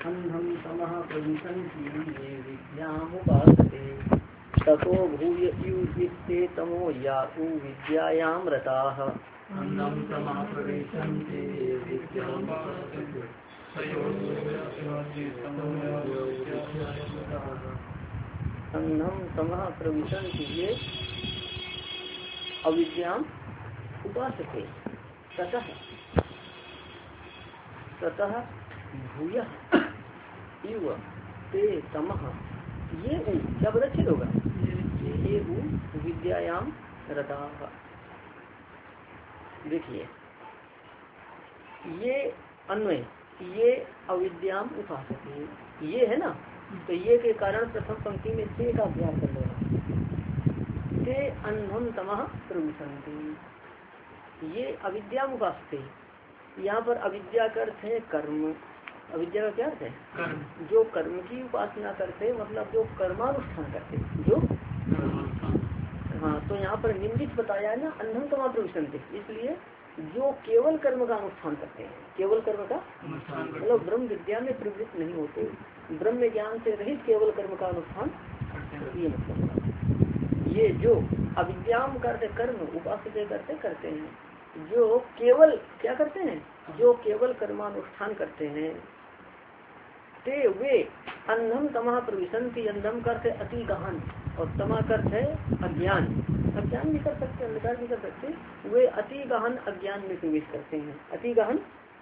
अन्धं तमः प्रविशन्ति ये विद्यामुपासते ततो भूय युज्यते तमो यातु विद्यायां रताः। अन्धं तमः प्रविशन्ति ये विद्यामुपासते अन्धं तमः प्रविशन्ति ये अविद्याम् उपासते ततः भूयः इव ते तमः ये क्या बदच्छेद होगा ये विद्यायाम रताः। देखिए ये अन्वय ये अविद्याम उपासते ये है ना, तो ये के कारण प्रथम पंक्ति में से का अभ्यास कर लेना। ते अन्धम तमः प्रविशन्ति ये अविद्याम उपासते। यहाँ पर अविद्या का अर्थ है कर्म। अविद्या का क्या अर्थ है? कर्म। जो कर्म की उपासना करते मतलब जो कर्मानुष्ठान करते जो हाँ, तो यहाँ पर निम्बित बताया है ना अन्धम तमः प्रविशन्ति, इसलिए जो केवल कर्म का अनुष्ठान करते हैं, केवल कर्म का मतलब ब्रह्म विद्या में प्रवृत्त नहीं होते, ब्रह्म ज्ञान से रहित केवल कर्म का अनुष्ठान, ये मतलब ये जो अविद्याम करते कर्म उपासते करते हैं, जो केवल क्या करते हैं, जो केवल कर्मानुष्ठान करते हैं, ते वे अंधम तमः प्रविशन्ति। अंधम करते अति गहन और तमा करते है अज्ञान, अज्ञान भी कर सकते हैं, अंधकार भी कर सकते हैं। वे अति गहन अज्ञान में प्रवेश करते हैं, अति गहन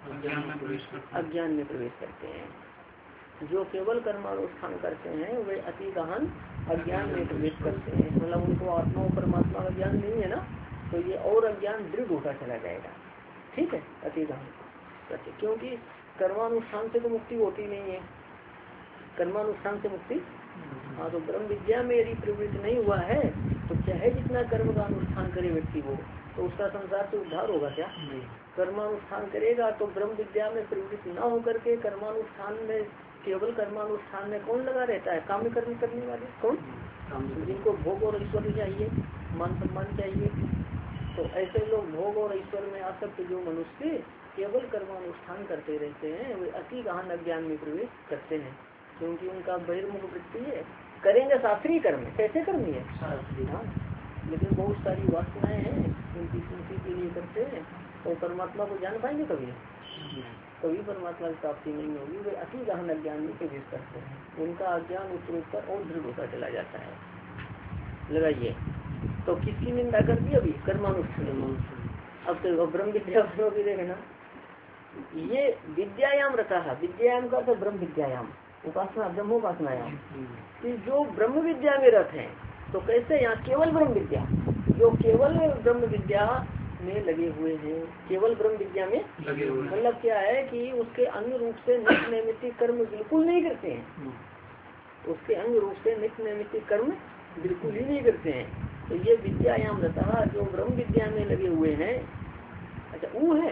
अज्ञान में प्रवेश करते हैं। जो केवल कर्मानुष्ठान करते हैं वे अति गहन अज्ञान में प्रवेश करते हैं, मतलब उनको आत्मा और परमात्मा का ज्ञान नहीं है ना, तो ये और अज्ञान दृढ़ होता चला जाएगा। ठीक है, अति गहन करते, क्योंकि कर्मानुष्ठान से तो मुक्ति होती नहीं है, कर्मानुष्ठान से मुक्ति। हाँ, तो ब्रह्म विद्या में यदि प्रवृत्त नहीं हुआ है तो चाहे जितना कर्म का अनुष्ठान करे व्यक्ति हो, तो उसका संसार से उद्धार होगा क्या? कर्मानुष्ठान करेगा तो ब्रह्म विद्या में प्रवृत्त न होकर के कर्मानुष्ठान में, केवल कर्मानुष्ठान में कौन लगा रहता है? काम्य कर्म करने वाले कौन? जिनको भोग और ऐश्वर्य चाहिए, मान सम्मान चाहिए, तो ऐसे लोग भोग और ऐश्वर्य में आसक्त जो मनुष्य केवल कर्मानुष्ठान करते रहते हैं वे अति गहन अज्ञान में प्रवेश करते हैं, क्योंकि उनका बहिर्मुख वृत्ति है। करेंगे शास्त्रीय कर्म, कैसे करनी है शास्त्रीय, हाँ, लेकिन बहुत सारी वासनाएं हैं उनकी स्मृति के लिए करते हैं, तो परमात्मा को जान पाएंगे कभी? कभी परमात्मा की प्राप्ति नहीं होगी। वे अति गहन अज्ञान में प्रवेश करते हैं, उनका अज्ञान उत्तरोत्तर और दृढ़ होता चला जाता है। लगाइए, तो किसकी निंदा कर दी अभी? कर्मानुष्ठान। अब तो ब्रह्म विद्या भी देखना, ये विद्यायाम रता है, विद्यायाम का तो ब्रह्म विद्यायाम उपासना, ब्रह्मोपासनायाम, कि जो ब्रह्म विद्या में रत है। तो कैसे? यहाँ केवल ब्रह्म विद्या, जो केवल ब्रह्म विद्या में लगे हुए हैं, केवल ब्रह्म विद्या में लगे हुए, मतलब क्या है कि उसके अंग रूप से नित्य नैमित्तिक कर्म बिल्कुल नहीं करते हैं, उसके अंग रूप से नित्य नैमित्तिक कर्म बिल्कुल ही नहीं करते हैं। तो ये विद्यायाम रता, जो ब्रह्म विद्या में लगे हुए हैं। अच्छा, ऊ है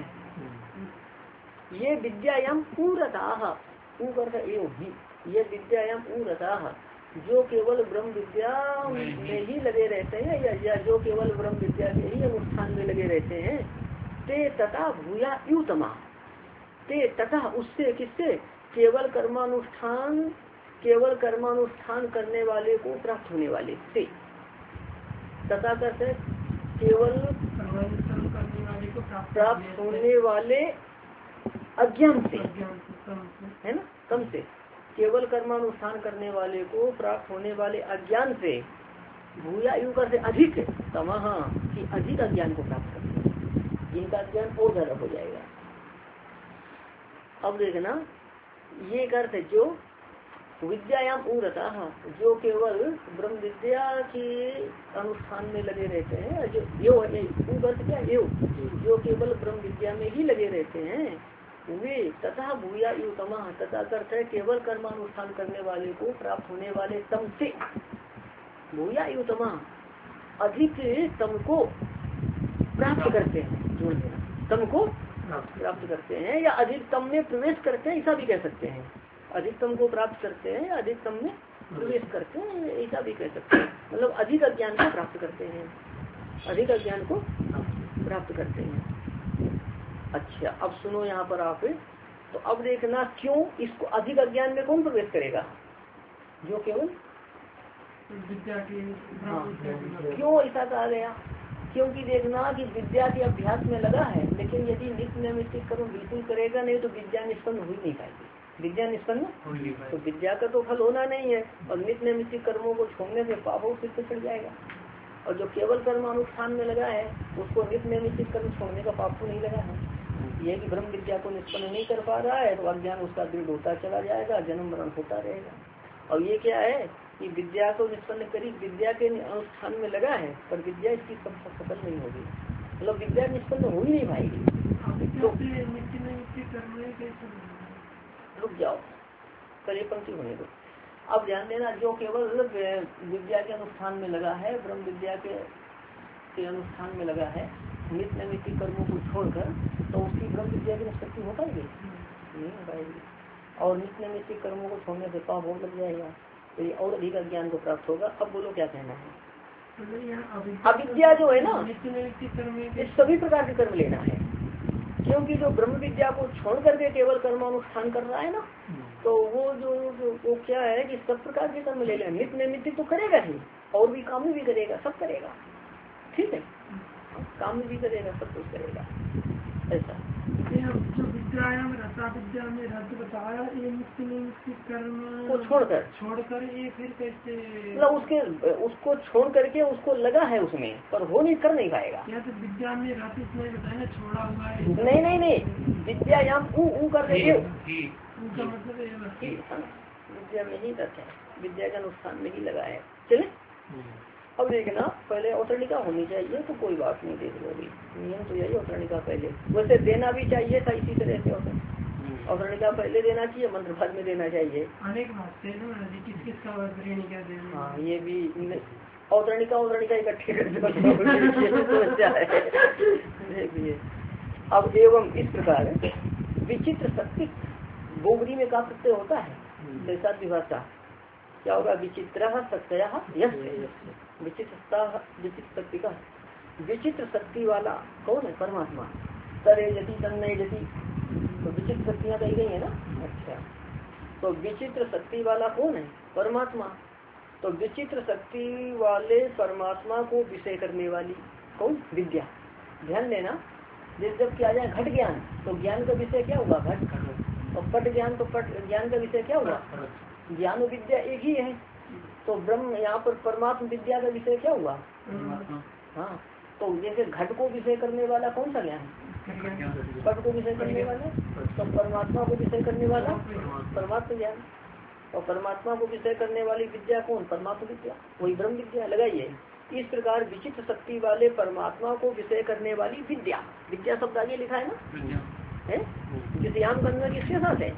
ये विद्यायाम पूरताः, ये विद्यायाम पूरताः, जो केवल ब्रह्म विद्या में ही लगे रहते हैं, या जो केवल ब्रह्म विद्या के ही अनुष्ठान में लगे रहते हैं। ते तथा भूया युतमा, ते तथा उससे, किससे? केवल कर्मानुष्ठान करने वाले को प्राप्त होने वाले से। तथा करते केवल प्राप्त होने वाले अज्ञान से, है ना, कम से, केवल कर्मानुष्ठान करने वाले को प्राप्त होने वाले अज्ञान से। भूया यू करते अधिक तमः, कि अधिक अज्ञान को प्राप्त करते हैं, इनका अज्ञान और ज्यादा हो जाएगा। अब देखना, ये करते जो विद्यायाम उरता, जो केवल ब्रह्म विद्या के अनुष्ठान में लगे रहते हैं, जो यो है क्या, यो जो केवल ब्रह्म विद्या में ही लगे रहते हैं, वे तथा भूया युतमा, तथा करते है केवल कर्मानुष्ठान करने वाले को प्राप्त होने वाले तम से। भूया युतमा, अधिक तम को प्राप्त करते हैं, जोड़ देना, तम को प्राप्त करते हैं, या अधिकतम में प्रवेश करते हैं, ऐसा भी कह सकते हैं। अधिकतम को प्राप्त करते हैं या अधिकतम में प्रवेश करते हैं, ऐसा भी कह सकते हैं। मतलब अधिक अज्ञान को प्राप्त करते हैं, अधिक अज्ञान को प्राप्त करते हैं। अच्छा, अब सुनो यहाँ पर आप तो अब देखना क्यों इसको अधिक अज्ञान में कौन प्रवेश करेगा, जो केवल विद्या की। क्यों ऐसा कहा गया, क्योंकि देखना कि विद्या के अभ्यास में लगा है, लेकिन यदि नित्य नैमित्तिक कर्म बिल्कुल करेगा नहीं तो विद्या निष्पन्न हो ही नहीं पाएगी। विद्या निष्पन्न तो विद्या का तो फल होना नहीं है, और नित्य नैमित्तिक कर्मों को छोड़ने से पाप फिर से चढ़ जाएगा। और जो केवल कर्म अनुष्ठान में लगा है उसको नित्य नैमित्तिक कर्म छोड़ने का पाप तो नहीं लगा है। यह कि ब्रह्म विद्या को निष्पन्न नहीं कर पा रहा है तो अज्ञान उसका दृढ़ होता चला जाएगा, जन्म मरण होता रहेगा। और ये क्या है कि विद्या को निष्पन्न करी, विद्या के अनुष्ठान में लगा है पर विद्या इसकी सफल नहीं होगी, मतलब विद्या निष्पन्न हो ही नहीं पाएगी। तो रुक जाओ, पहले पंक्ति होने दो। अब ध्यान देना, जो केवल विद्या के अनुष्ठान में लगा है, ब्रह्म विद्या के अनुष्ठान में लगा है, नित्य नैमित्तिक कर्मों को छोड़कर, तो उसकी ब्रह्म विद्या की निष्पत्ति हो पाएगी नहीं हो पाएगी। और नित्य नैमित्तिक कर्मों को छोड़ने से पाप बहुत लग जाएगा, तो ये और अधिक ज्ञान को प्राप्त होगा। अब बोलो क्या कहना है। अविद्या जो है ना, इस सभी प्रकार के कर्म लेना है, क्योंकि जो ब्रह्म विद्या को छोड़ करके केवल कर्मानुष्ठान कर रहा है ना, तो वो क्या है कि सब प्रकार के कर्म ले लेना। नित्य नैमित्तिक तो करेगा ही, और भी काम भी करेगा, सब करेगा, ठीक है, काम भी करेगा, सब कुछ करेगा। ऐसा जो विद्यायाम रसा विद्या में रस बताया, ये नित्य नैमित्तिक कर्म को छोड़कर ये फिर कैसे, मतलब उसको छोड़ करके उसको लगा है उसमें, पर वो नहीं कर नहीं पाएगा। या तो विद्या में रस इसमें बताया छोड़ा हुआ है। नहीं, विद्यायाम ऊ कर देंगे, उनका मतलब विद्या में ही रस है, विद्या के अनुष्ठान में ही लगा है। चले अब देखना, पहले अवतरणिका होनी चाहिए तो कोई बात नहीं, देख लो अभी नियम तो यही अवतरणिका पहले, वैसे देना भी चाहिए था इसी तरह से, अवतरणिका पहले देना चाहिए, मंत्र बाद में देना चाहिए। अनेक बात किसका हाँ, ये भी अवतरणिका इकट्ठे कर समस्या है। देखिए अब एवं इस प्रकार विचित्र शक्ति गोगरी में का प्रत्यय होता है, जैसा विभाषा क्या होगा, विचित्र शक्तया यश, विचित्र शक्ति का, विचित्र शक्ति वाला कौन है, परमात्मा। तरे यदि तन्नय यदि, तो विचित्र शक्तियाँ कही गई है ना। अच्छा, तो विचित्र शक्ति वाला कौन है, परमात्मा। तो विचित्र शक्ति वाले परमात्मा को विषय करने वाली कौन, विद्या। ध्यान देना, जब क्या जाए घट ज्ञान, तो ज्ञान का विषय क्या होगा, घट, और पट ज्ञान, तो पट ज्ञान का विषय क्या होगा, ज्ञान और विद्या एक ही है। तो ब्रह्म यहाँ पर परमात्मा विद्या का विषय क्या हुआ, हाँ। तो जैसे घट को विषय करने वाला कौन सा ज्ञान, पट को विषय करने वाला, तो परमात्मा को विषय करने वाला परमात्मा ज्ञान, और परमात्मा को विषय करने वाली विद्या कौन, परमात्मा विद्या, वही ब्रह्म विद्या। लगाइए, इस प्रकार विचित्र शक्ति वाले परमात्मा को विषय करने वाली विद्या, विद्या शब्द आगे लिखा है ना, है जिस याम करना किसके साथ है,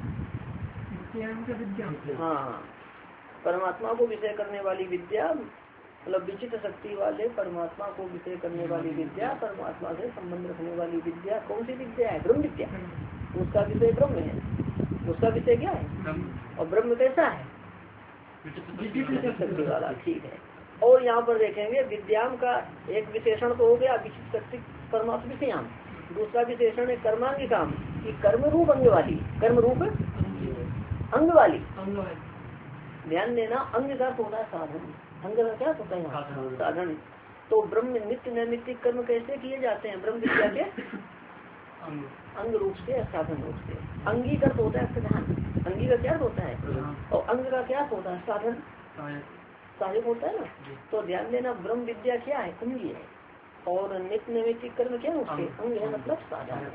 हाँ, परमात्मा को विषय करने वाली विद्या, मतलब विचित्र शक्ति वाले परमात्मा को विषय करने वाली विद्या, परमात्मा से संबंध रखने वाली विद्या, कौन सी विद्या है, ब्रह्म विद्या। उसका विषय ब्रह्म है, उसका विषय क्या है, और ब्रह्म कैसा है, विचित्र शक्ति वाला, ठीक है। और यहाँ पर देखेंगे विद्याम का एक विशेषण तो हो गया विचित्र शक्ति परमात्मा विषयाम, दूसरा विशेषण है कर्मांगिकाम, की कर्म रूप अंग वाली, कर्म रूप अंग वाली। ध्यान देना, अंग का होता है साधन, अंग का क्या होता है यहाँ साधन। तो ब्रह्म नित्य नैमित्तिक कर्म कैसे किए जाते हैं, ब्रह्म विद्या के अंग रूप से, साधन रूप से। अंगी का होता है प्रधान, अंगी का क्या होता है, और अंग का क्या होता है, साधन सहायक होता है ना। तो ध्यान देना, ब्रह्म विद्या क्या है, अंगी है, और नित्य नैमित्तिक कर्म क्या है, उसके अंग है, मतलब साधन।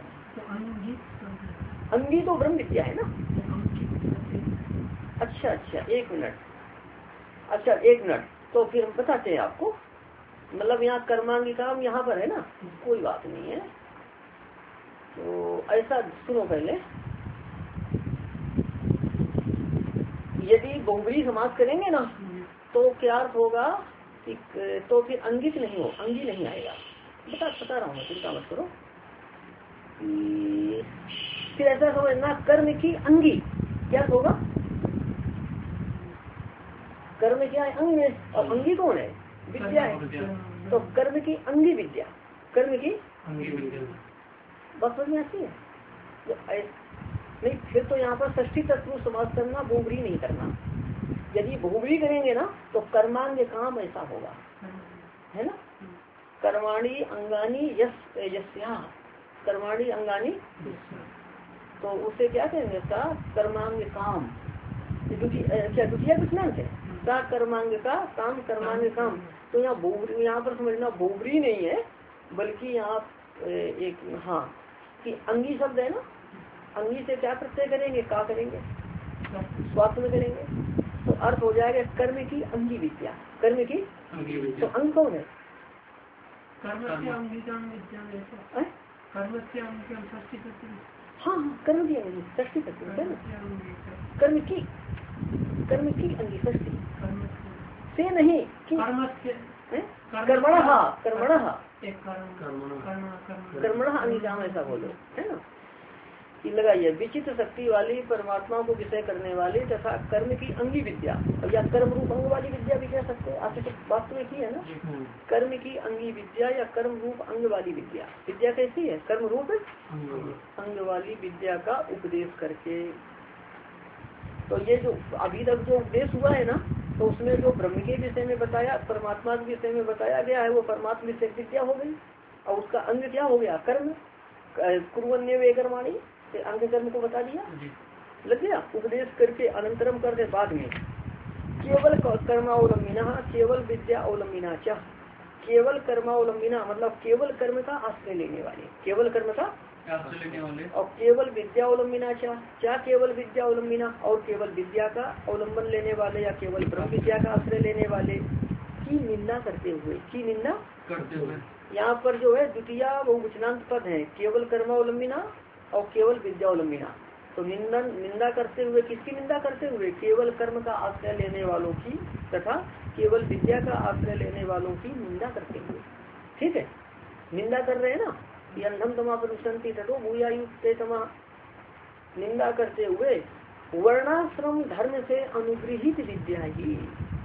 अंगी तो ब्रह्म विद्या है ना। अच्छा, एक मिनट, अच्छा एक मिनट, तो फिर हम बताते हैं आपको, मतलब यहाँ कर्मांगी काम यहाँ पर है ना, कोई बात नहीं है। तो ऐसा सुनो, पहले यदि बहुब्री समास करेंगे ना, तो क्या अर्थ होगा कि तो फिर अंगित नहीं हो, अंगी नहीं आएगा, बता रहा हूँ, चिंता मत करो। फिर ऐसा समझना, कर्म की अंगी क्या होगा, कर्म क्या है, अंग है, और अंगी कौन है, विद्या है। तो कर्म की अंगी विद्या, कर्म की बस समझ में आती है। नहीं, फिर तो यहाँ पर षष्ठी तत्व समास करना, बहुब्री नहीं करना। यदि बहुब्री करेंगे ना तो कर्मांग काम ऐसा होगा, है ना। कर्माणी अंगानी यस्या, कर्माणी अंगानी, तो उससे क्या कहेंगे, सा कर्मांग काम, क्या द्वितीय विज्ञान है, सा कर्मांग का काम, कर्मांग काम। तो यहाँ बहुब्री, यहाँ पर समझना बहुब्री नहीं है, बल्कि यहाँ एक हाँ कि अंगी शब्द है ना, अंगी से क्या प्रत्यय करेंगे, का करेंगे, स्वार्थ में करेंगे, तो अर्थ हो जाएगा कर्म की अंगी विद्या, कर्म की। तो अंग कौन है, कर्म से अंगीजाम विद्या में ऐसा, कर्म से अंगीजाम षष्ठी तत्व, हाँ कर्म की अंगी षष्ठी तत्व, कर्म की, कर्म की अंगी षष्ठी से नहीं कि कर्मणः, कर्मणः, कर्मणः अंगीजाम ऐसा बोलो, है ना। कि लगाइए विचित्र शक्ति वाली परमात्मा को विषय करने वाली तथा कर्म की अंगी विद्या, या कर्म रूप अंग वाली विद्या भी कह सकते हैं, आपसे तो बात में की है ना। कर्म की अंगी विद्या या कर्म रूप अंग वाली विद्या, विद्या कैसी है, कर्म रूप अंग वाली विद्या का उपदेश करके। तो ये जो अभी तक जो उपदेश हुआ है ना, तो उसमें जो ब्रह्म के विषय में बताया, परमात्मा के विषय में बताया गया है, वो परमात्मा विषय विद्या हो गई, और उसका अंग क्या हो गया, कर्म। कुर्वन्य वे कर्माणी, अंग कर्म को बता दिया, लग गया। उपदेश करके अनंतरम करके बाद में केवल कर्मावलंबिना, केवल विद्या अवलंबिना, क्या केवल कर्मावलंबिना मतलब केवल कर्म का आश्रय लेने वाले, केवल कर्म का आश्रय लेने वाले, और केवल विद्या अवलंबिना, क्या केवल विद्या अवलंबिना, और केवल विद्या का अवलंबन लेने वाले या केवल ब्रह्म विद्या का आश्रय लेने वाले की निंदा करते हुए, की निंदा करते हुए। यहाँ पर जो है द्वितीय बहुवचनांत पद है, केवल कर्मावलंबिना और केवल विद्यावलंबिना। तो निंदा करते हुए, किसकी निंदा करते हुए, केवल कर्म का आश्रय लेने वालों की तथा केवल विद्या का आश्रय लेने वालों की निंदा करते हुए। ठीक है, निंदा कर रहे हैं ना, ये अंधम तमा प्रविशन्ति ततो भूयायुक्ते तमा, निंदा करते हुए वर्णाश्रम धर्म से अनुगृहित विद्या ही,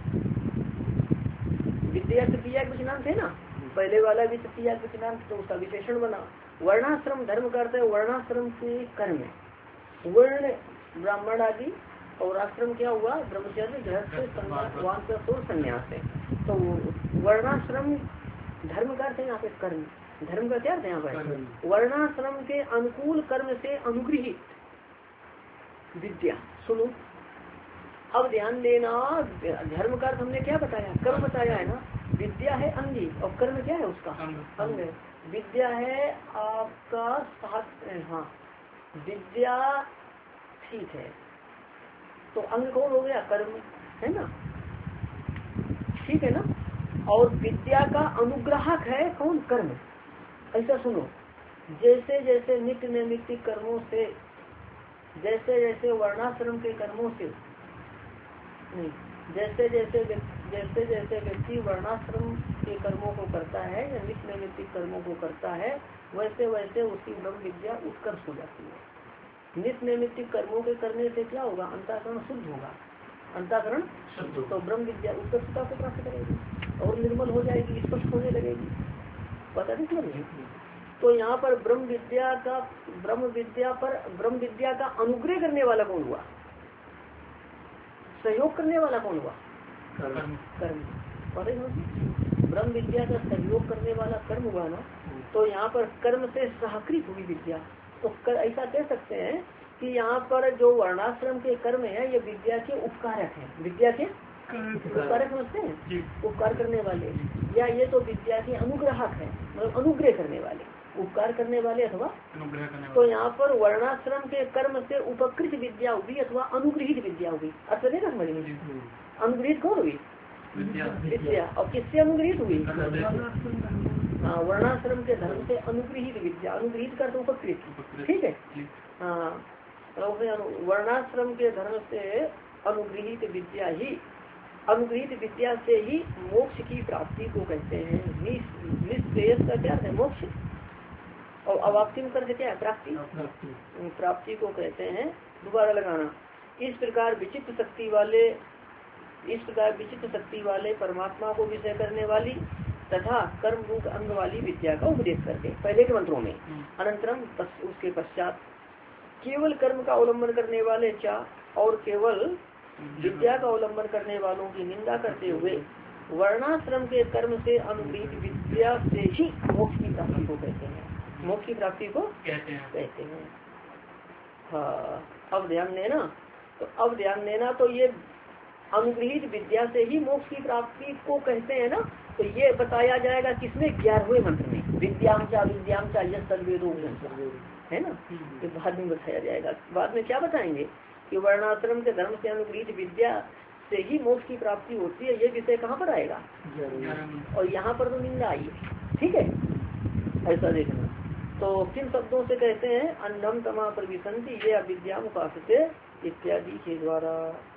विद्या तृतीया विज्ञान थे ना, पहले वाला भी तृतीया विज्ञान, तो उसका विशेषण बना। वर्णाश्रम धर्म करते हैं, वर्णाश्रम के कर्म, वर्ण ब्राह्मण आदि, और आश्रम क्या हुआ, ब्रह्मचर्य गृहस्थ वानप्रस्थ संन्यास है। तो वर्णाश्रम धर्म करते हैं यहाँ पे कर्म, धर्म का क्या अर्थ है यहाँ पर, वर्णाश्रम के अनुकूल कर्म से अनुगृहित विद्या। सुनो अब ध्यान देना, धर्म का अर्थ हमने क्या बताया, कर्म बताया है ना, विद्या है अंगी और कर्म क्या है उसका अंग। विद्या है आपका हाँ विद्या, ठीक है, तो अंग कौन हो गया, कर्म, है ना, ठीक है ना। और विद्या का अनुग्राहक है कौन, कर्म। ऐसा सुनो, जैसे जैसे नित्य नैमित्तिक कर्मों से, जैसे जैसे वर्णाश्रम के कर्मों से नहीं, जैसे जैसे व्यक्ति वर्णाश्रम के कर्मों को करता है या नित्य नैमित्तिक कर्मों को करता है, वैसे वैसे उसकी ब्रह्म विद्या उत्कर्ष हो जाती है। नित्य नैमित्तिक कर्मों के करने से क्या होगा, अंतःकरण शुद्ध होगा, अंतःकरण तो ब्रह्म विद्या उत्कर्षता को प्राप्त करेगी और निर्मल हो जाएगी, स्पष्ट होने लगेगी, पता नहीं। तो यहाँ पर ब्रह्म विद्या का अनुग्रह करने वाला कौन हुआ, सहयोग करने वाला कौन हुआ, कर्म। ब्रह्म विद्या का सहयोग करने वाला कर्म हुआ ना। तो यहाँ पर कर्म से सहकृत हुई विद्या, तो ऐसा कह सकते हैं कि यहाँ पर जो वर्णाश्रम के कर्म है ये विद्या के उपकारक हैं, विद्या के उपकारक समझते हैं, उपकार करने वाले, या ये तो विद्या के अनुग्राहक है, मतलब अनुग्रह करने वाले, उपकार करने वाले अथवा अनुग्रह करने वाले। तो यहाँ पर वर्णाश्रम के कर्म से उपकृत विद्या हुई अथवा अनुग्रहित विद्या हुई, अर्थ नहीं ना समझ में, अनुग्रहित कौन हुई, विद्या, और किससे अनुग्रहित हुई, हाँ वर्णाश्रम के धर्म से अनुग्रहित विद्या, अनुग्रहित कर तो उपकृत, ठीक है, हाँ वर्णाश्रम के धर्म से अनुग्रहित विद्या ही, अनुग्रहित विद्या से ही मोक्ष की प्राप्ति को कहते हैं। निश्रेयस का क्या है, मोक्ष, और अवाप्तिम करके क्या है, प्राप्ति, प्राप्ति को कहते हैं। दोबारा लगाना, इस प्रकार विचित्र शक्ति वाले परमात्मा को विषय करने वाली तथा कर्म रूप अंग वाली विद्या का उपदेश करके, पहले के मंत्रों में, अनंतरम उसके पश्चात केवल कर्म का अवलंबन करने वाले और केवल विद्या का अवलंबन करने वालों की निंदा करते हुए वर्णाश्रम के कर्म से अनुगृहित विद्या से ही मोक्ष की प्राप्ति को कहते हैं। मोक्ष की प्राप्ति को कहते हैं। हाँ, अब ध्यान देना तो ये अनुगृहित विद्या से ही मोक्ष की प्राप्ति को कहते हैं ना। तो ये बताया जाएगा किसमें? 11वें मंत्र में, विद्याम चा यस तद्वेदो है ना। ये बाद में बताया जाएगा। बाद में क्या बताएंगे कि वर्णाश्रम के धर्म से अनुगृहित विद्या से ही मोक्ष की प्राप्ति होती है। ये विषय कहाँ पर आएगा? और यहाँ पर तो निंदा आई है। ठीक है, ऐसा देखना। तो किन शब्दों से कहते हैं? अंधम तमा प्रविशंति ये अविद्या उपासते इत्यादि के द्वारा।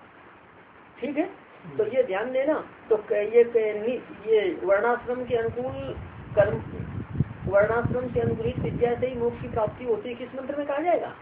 ठीक है, तो ये ध्यान देना। तो ये वर्णाश्रम के अनुकूल कर्म, वर्णाश्रम से अनुकूलित विद्या से ही मोक्ष की प्राप्ति होती है। किस मंत्र में कहा जाएगा?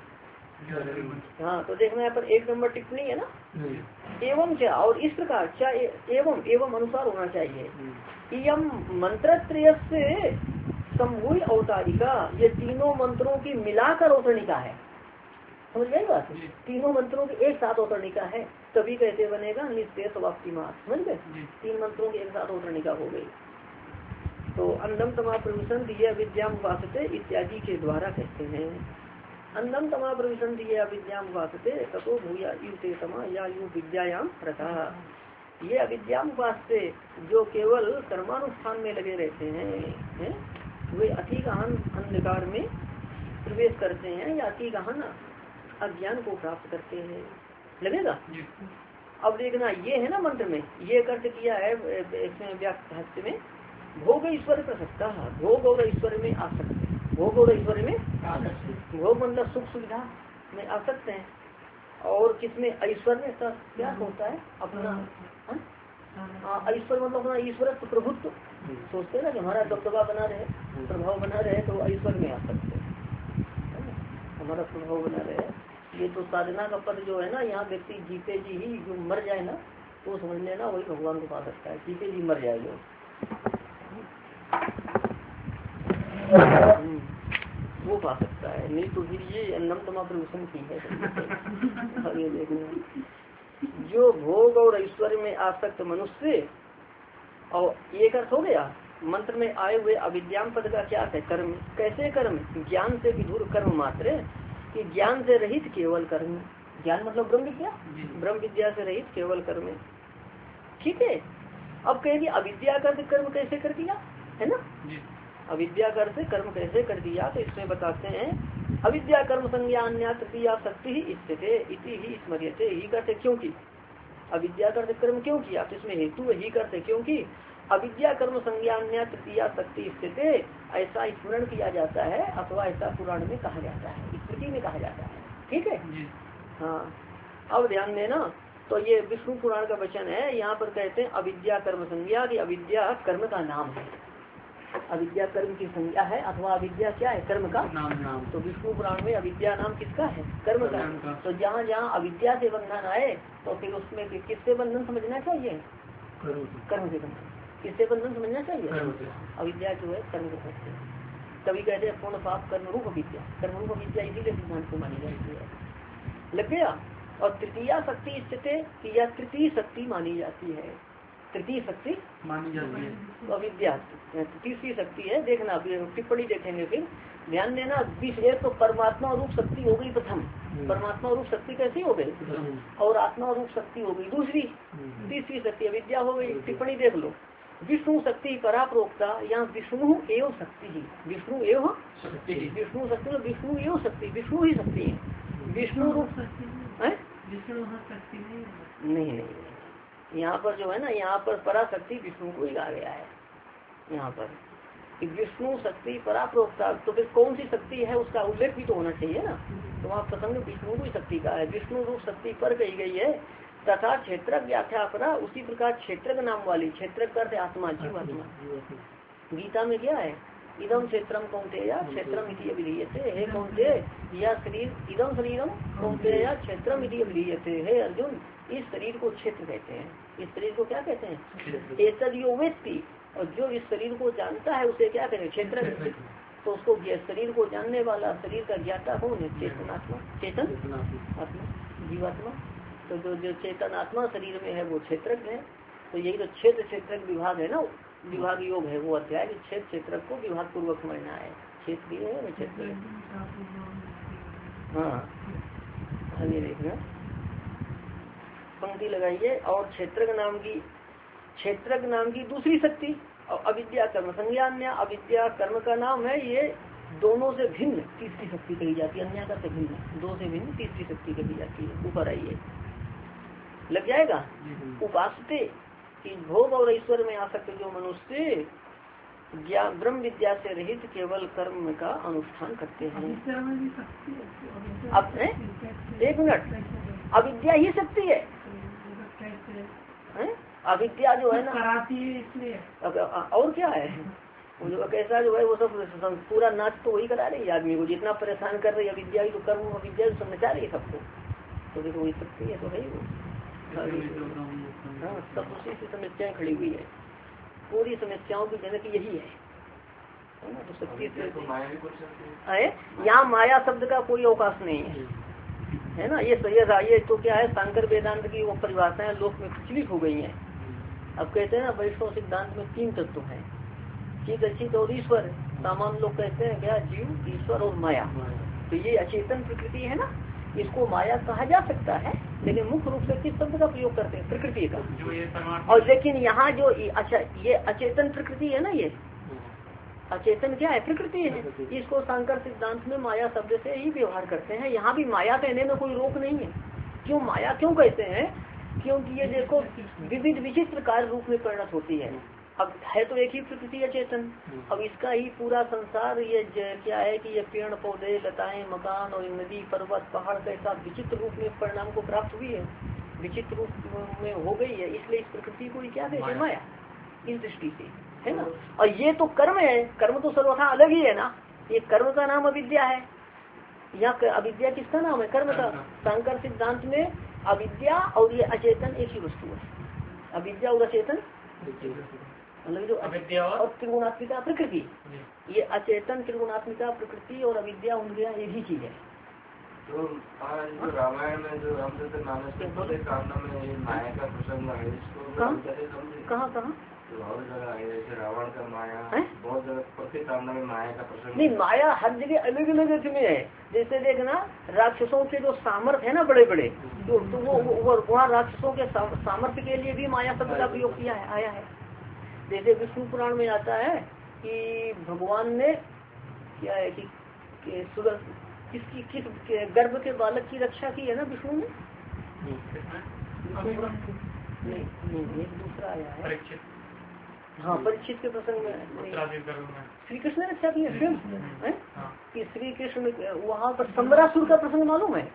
हाँ, तो देखना यहाँ पर 1 नंबर टिप्पणी है ना। एवं क्या, और इस प्रकार क्या एवं अनुसार होना चाहिए। यम मंत्रत्रय से समूह अवतारिका, ये तीनों मंत्रों की मिलाकर अवतरणिका है। समझ गए बात? तीनों मंत्रों की एक साथ अवतरणिका है, तभी कहते बनेगा निश्चय वाप्ति मास। समझ गए? 3 मंत्रों की एक साथ अवतरणिका हो गई। तो अन्नम तमा प्रविशन दिए विद्याम उपासते इत्यादि के द्वारा कहते हैं। अन्नम तमा प्रविशन दिए अविद्याम उपासते ततो भूया युते तमा या यु विद्यायाम रथा। ये अविद्याम उपासते जो केवल कर्मानुष्ठान में लगे रहते हैं, वे अति गहन अंधकार में प्रवेश करते हैं या अति गहन अज्ञान को प्राप्त करते हैं। लगेगा? अब देखना, ये है ना मंत्र में ये अर्थ किया है इसमें व्याख्या में, भोग ईश्वर प्रसक्ता, भोग और ईश्वर में आसक्त। भोग और ईश्वर में आसक्त, भोग मतलब सुख सुविधा में आसक्त हैं। और किसमें? ऐश्वर्य का क्या होता है अपना, ऐश्वर्य मतलब अपना ईश्वर प्रभुत्व। सोचते हैं ना कि हमारा दबदबा बना रहे, प्रभाव बना रहे, तो ऐश्वर्य में आसक्त है, हमारा प्रभाव बना रहे। ये तो साधना का पद जो है ना, यहाँ व्यक्ति जीते जी ही जो मर जाए ना, तो समझ लेना वही भगवान को पा सकता है। जीते जी मर जाए जो, वो पा सकता है। नहीं तो फिर ये अन्नम तमा प्रभूषण की है। आगे देखना, जो भोग और ऐश्वर्य में आसक्त मनुष्य, और एक अर्थ हो गया मंत्र में आए हुए अविद्याम पद का क्या है? कर्म। कैसे कर्म? ज्ञान से विधुर कर्म मात्र, कि ज्ञान से रहित केवल कर्म। ज्ञान मतलब ब्रह्म विद्या, ब्रह्म विद्या से रहित केवल कर्म। ठीक है, अब कहेंगे अविद्या का कर्म कैसे कर दिया है ना। अविद्या कर से कर्म कैसे कर दिया, तो इसमें बताते हैं अविद्या कर्म संज्ञा अन्य तृतीया शक्ति ही स्थिते इति ही स्मर्यते। ही करते क्योंकि अविद्या करते कर्म क्यों किया, तो इसमें हेतु ही करते क्योंकि अविद्या कर्म संज्ञा अन्य तृतीया शक्ति स्थिते, ऐसा स्मरण किया जाता है अथवा ऐसा पुराण में कहा जाता है, स्मृति में कहा जाता है। ठीक है, हाँ। अब ध्यान देना, तो ये विष्णु पुराण का वचन है। यहाँ पर कहते हैं अविद्या कर्म संज्ञा, कि अविद्या कर्म का नाम है, अविद्या कर्म की संज्ञा है, अथवा अविद्या क्या है? कर्म का नाम। तो विष्णु पुराण में अविद्या नाम किसका है? कर्म का। तो जहाँ जहाँ अविद्या से बंधन आए, तो फिर उसमें किससे बंधन समझना चाहिए? कर्म से बंधन। किससे बंधन समझना चाहिए? अविद्या जो है कर्म के से। कभी कहते हैं पूर्ण पाप कर्म रूप विद्या, कर्म रूप विद्या इसीलिए सिद्धांत को मानी जाती है। लग गया। और तृतीया शक्ति स्थिति या तृतीय शक्ति मानी जाती है, तृतीय शक्ति मानी जाती है। तो अविद्या तीसरी शक्ति है। देखना टिप्पणी देखेंगे फिर, ध्यान देना। एक तो परमात्मा रूप शक्ति हो गई प्रथम, परमात्मा रूप शक्ति कैसी हो गई, और आत्मा रूप शक्ति हो गई दूसरी, तीसरी शक्ति अविद्या हो गई। टिप्पणी देख लो, विष्णु शक्ति परा प्रोक्ता, यहाँ विष्णु एवं शक्ति ही, विष्णु एवं शक्ति, विष्णु शक्ति, विष्णु एवं शक्ति, विष्णु ही शक्ति है। विष्णु रूप है, नहीं, यहाँ पर जो है ना, यहाँ पर पराशक्ति विष्णु को ही कहा गया है। यहाँ पर विष्णु शक्ति परा प्रोक्ता, तो फिर कौन सी शक्ति है उसका उल्लेख भी तो होना चाहिए ना। तो वहाँ प्रसंग विष्णु की शक्ति का है, विष्णु रूप शक्ति पर कही गई है। तथा क्षेत्र व्याख्या परा, उसी प्रकार क्षेत्र नाम वाली, क्षेत्र करते आत्मा, जीवात्मा। गीता में क्या है? इदम क्षेत्रम कौन्तेय क्षेत्रम इति अभिधीयते, हे कौन्तेय यह शरीर, इदम शरीरम कौन्तेय क्षेत्रम इति अभिधीयते, हे अर्जुन इस शरीर को क्षेत्र कहते हैं। इस शरीर को क्या कहते हैं? एतद्यो वेत्ति, और जो इस शरीर को जानता है उसे क्या कहते हैं? क्षेत्र। तो उसको शरीर को जानने वाला, शरीर का ज्ञाता कौन है? चेतनात्मा, चेतन आत्मा, जीवात्मा। तो जो चेतन आत्मा शरीर में है वो क्षेत्रक है। तो यही तो क्षेत्र क्षेत्रक विभाग है ना, विभाग योग है वो अध्याय। क्षेत्र क्षेत्रक को विभाग पूर्वक समझना है। क्षेत्रीय है ना क्षेत्र। हाँ आगे देखना, पंक्ति लगाइए। और क्षेत्रक नाम की दूसरी शक्ति और अविद्या कर्म संज्ञान्य, अविद्या कर्म का नाम है, ये दोनों से भिन्न तीसरी शक्ति कही जाती है। अन्य का से भिन्न, दो से भिन्न तीसरी शक्ति कही जाती है। ऊपर आइए, लग जाएगा। उपासते कि भोग और ईश्वर में आसक्त जो मनुष्य ज्ञान ब्रह्म विद्या से रहित केवल कर्म का अनुष्ठान करते हैं। अब एक मिनट, अविद्या ही शक्ति है, अविद्या जो है ना कराती है इसलिए। और क्या है जो कैसा जो है वो सब पूरा नाच तो वही करा रही है आदमी को, जितना परेशान कर रही है अविद्या ही। तो कर्म अविद्या ही समझा रही है सबको, तो देखो वही शक्ति है तो है वो। हाँ सब उसी से समस्याएं खड़ी हुई है, पूरी समस्याओं की जनक यही है ना। तो शक्ति से यहाँ माया शब्द का कोई अवकाश नहीं है ना। ये तो क्या है, शंकर वेदांत की वो परिभाषाएं लोक में प्रचलित हो गई हैं। अब कहते हैं ना वैष्णव सिद्धांत में 3 तत्व हैं, चित अचित और ईश्वर। सामान्य लोग कहते हैं क्या, जीव, ईश्वर और माया। तो ये अचेतन प्रकृति है ना, इसको माया कहा जा सकता है, लेकिन मुख्य रूप से किस शब्द का प्रयोग करते हैं? प्रकृति का। और लेकिन यहाँ जो अच्छा ये अचेतन प्रकृति है ना, ये अचेतन क्या है? प्रकृति है। इसको शंकर सिद्धांत में माया शब्द से ही व्यवहार करते हैं। यहाँ भी माया कहने में कोई रोक नहीं है। क्यों माया क्यों कहते हैं? क्योंकि ये देखो विविध विचित्र कार्य रूप में परिणत होती है। अब है तो एक ही प्रकृति अचेतन, अब इसका ही पूरा संसार ये क्या है कि ये पेड़ पौधे लताएं मकान और नदी पर्वत पहाड़ कैसा विचित्र रूप में परिणाम को प्राप्त हुई है, विचित्र रूप में हो गई है। इसलिए इस प्रकृति को क्या कहते हैं? माया। इस दृष्टि से है ना। और ये तो कर्म है, कर्म तो सर्वथा अलग ही है ना। ये कर्म का नाम अविद्या है। यहाँ अविद्या किसका नाम है? कर्म का। शंकर सिद्धांत में अविद्या और ये अचेतन एक ही वस्तु है। अविद्या और अचेतन मतलब जो अविद्या और त्रिगुणात्मिका प्रकृति, ये अचेतन त्रिगुणात्मिका प्रकृति और अविद्या उनके यहाँ एक ही चीज है। तो जो रामायण में जो रामचंद्र मानस के पहले कांड में माया का प्रसंग है, इसको कहाँ बहुत जगह है, जैसे रावण का माया, बहुत जगह प्रत्येक कांड में माया का प्रसंग नहीं। माया हर जगह अलग अलग अर्थ में है। जैसे देखना राक्षसों के जो सामर्थ्य है ना बड़े बड़े, तो वो वहाँ राक्षसों के सामर्थ्य के लिए भी माया शब्द का प्रयोग किया है, आया है। जैसे विष्णु पुराण में आता है कि भगवान ने क्या है कि किस गर्भ के बालक की रक्षा की है ना विष्णु ने। नहीं एक दूसरा आया है। हाँ परीक्षित के प्रसंग में श्री कृष्ण ने रक्षा की है स्वयं कि श्री कृष्ण वहाँ पर संबरासुर का प्रसंग मालूम है?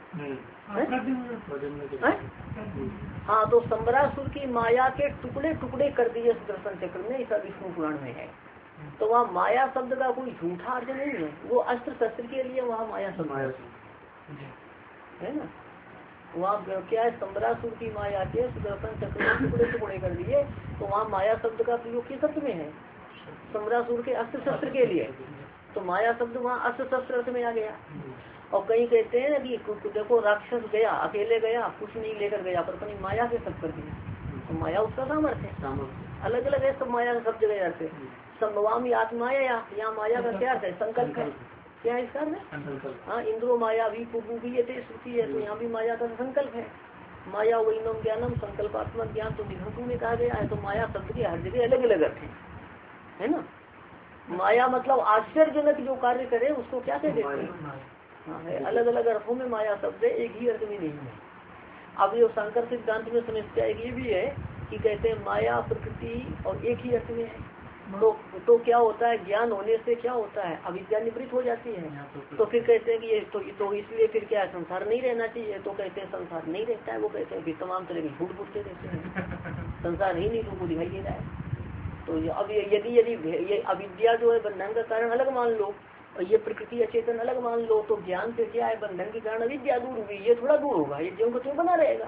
हाँ तो संबरासुर की माया के टुकड़े टुकड़े कर दिए सुदर्शन चक्र में, ऐसा विष्णु पुराण में है। तो वहाँ माया शब्द का कोई झूठा अर्थ नहीं है, वो अस्त्र शस्त्र के लिए वहाँ माया शब्द है ना। वहाँ क्या है, संबरासुर की माया के सुदर्शन चक्र में टुकड़े टुकड़े कर दिए, तो वहाँ माया शब्द का प्रयोग किस अर्थ में है? संबरासुर के अस्त्र शस्त्र के लिए। तो माया शब्द वहाँ अस्त्र शस्त्र अर्थ में आ गया। और कहीं कहते हैं कि देखो राक्षस गया, अकेले गया, कुछ नहीं लेकर गया, पर अपनी माया से सब कर दिया। तो माया उसका सामर्थ्य है, अलग अलग है सब माया सब जगह अर्थ है। संभवामी आत्माया, यहाँ माया का क्या अर्थ है? संकल्प है। क्या इसका अर्थ? हाँ इंद्रो माया भी भी ये श्रुति है, तो यहाँ भी माया का संकल्प है। माया वैनम ज्ञानम संकल्पात्मक ज्ञान तो निघंटू में कहा गया है। तो माया शब्द के हर जगह अलग अलग अर्थ है ना। माया मतलब आश्चर्यजनक जो कार्य करे उसको क्या कहते हैं? हाँ है, अलग अलग अर्थों में माया शब्द है, एक ही अर्थ में नहीं है। अब ये शंकर सिद्धांत में समस्या ये भी है कि कहते हैं माया प्रकृति और एक ही अर्थ में है। तो क्या होता है, ज्ञान होने से क्या होता है? अविद्या निवृत्त हो जाती है। तो फिर कहते हैं कि ये तो इसलिए फिर क्या है, संसार नहीं रहना चाहिए। तो कहते हैं संसार नहीं रहता है, वो कहते हैं कि तमाम तरह के झूठ बोलते रहते हैं, संसार ही नहीं तुमको दिखाई दे रहा है। तो अब यदि ये अविद्या जो है बंधन का कारण अलग मान लो, और ये प्रकृति अचेतन अलग मान लो, तो ज्ञान से क्या है, बंधन के कारण अविद्या दूर हुई, ये थोड़ा दूर होगा, ये ज्यों को त्यों बना रहेगा।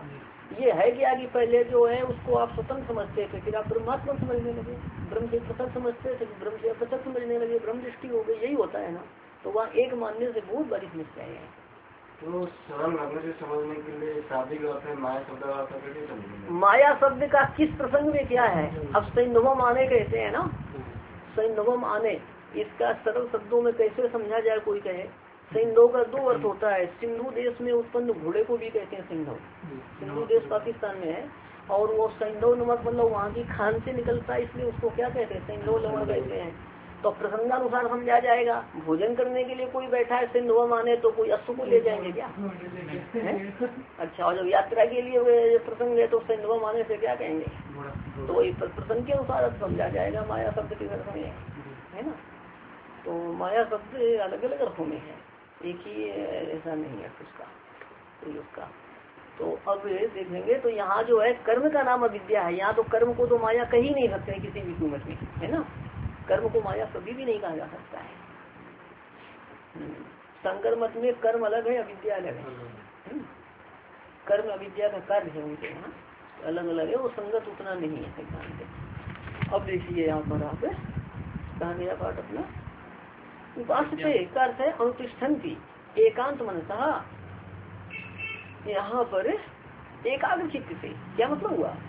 ये है क्या कि पहले जो है उसको आप स्वतंत्र समझते थे, फिर आप ब्रह्मात्मा समझने लगे, ब्रह्म से पृथक समझते थे, ब्रह्म से पृथक समझने लगे, ब्रह्म दृष्टि हो गई, यही होता है ना। तो वहाँ एक मानने से बहुत बड़ी समस्याएं हैं। तो सरल लगने से समझने के लिए शाब्दिक अर्थ है, माया शब्द का अर्थ कैसे समझेंगे? माया शब्द का किस प्रसंग में क्या है? अब सैन्धवम आने कहते हैं ना, सैन्धवम आने, इसका सरल शब्दों में कैसे समझा जाए? कोई कहे सैन्धव का दो अर्थ होता है। सिंधु देश में उत्पन्न घोड़े को भी कहते हैं सैन्धव। सिंधु देश पाकिस्तान में है, और वो सैन्धव नमक मतलब वहाँ की खान से निकलता है, इसलिए उसको क्या कहते हैं? सैन्धव लवण कहते हैं। तो प्रसंगानुसार समझा जाएगा। भोजन करने के लिए कोई बैठा है सिंधुआ माने, तो कोई अश्व को ले जाएंगे क्या? अच्छा, और जब यात्रा के लिए प्रसंग है तो सिंधुआ माने से क्या कहेंगे? तो वही प्रसंग के अनुसार समझा जाएगा माया शब्द के अर्थ में, है ना। तो माया शब्द अलग अलग अर्थों में है, एक ही ऐसा नहीं है उसका, तो उसका। तो अब देखेंगे तो यहाँ जो है कर्म का नाम अविद्या है। यहाँ तो कर्म को तो माया कहीं नहीं सकते किसी भी कीमत में, है ना। कर्म को माया कभी भी नहीं कहा जा सकता है। शंकर मत में कर्म अलग है, अविद्या अलग है। कर्म अविद्या का कार्य है, उनके यहाँ अलग अलग है, वो संगत उतना नहीं है सिद्धांत। अब देखिए यहाँ पर आप कहा गया पाठ अपना, उपासते का अर्थ है अनुतिष्ठन्ति एकांत मनसा। यहाँ पर एकाग्र चित्त से क्या मतलब हुआ?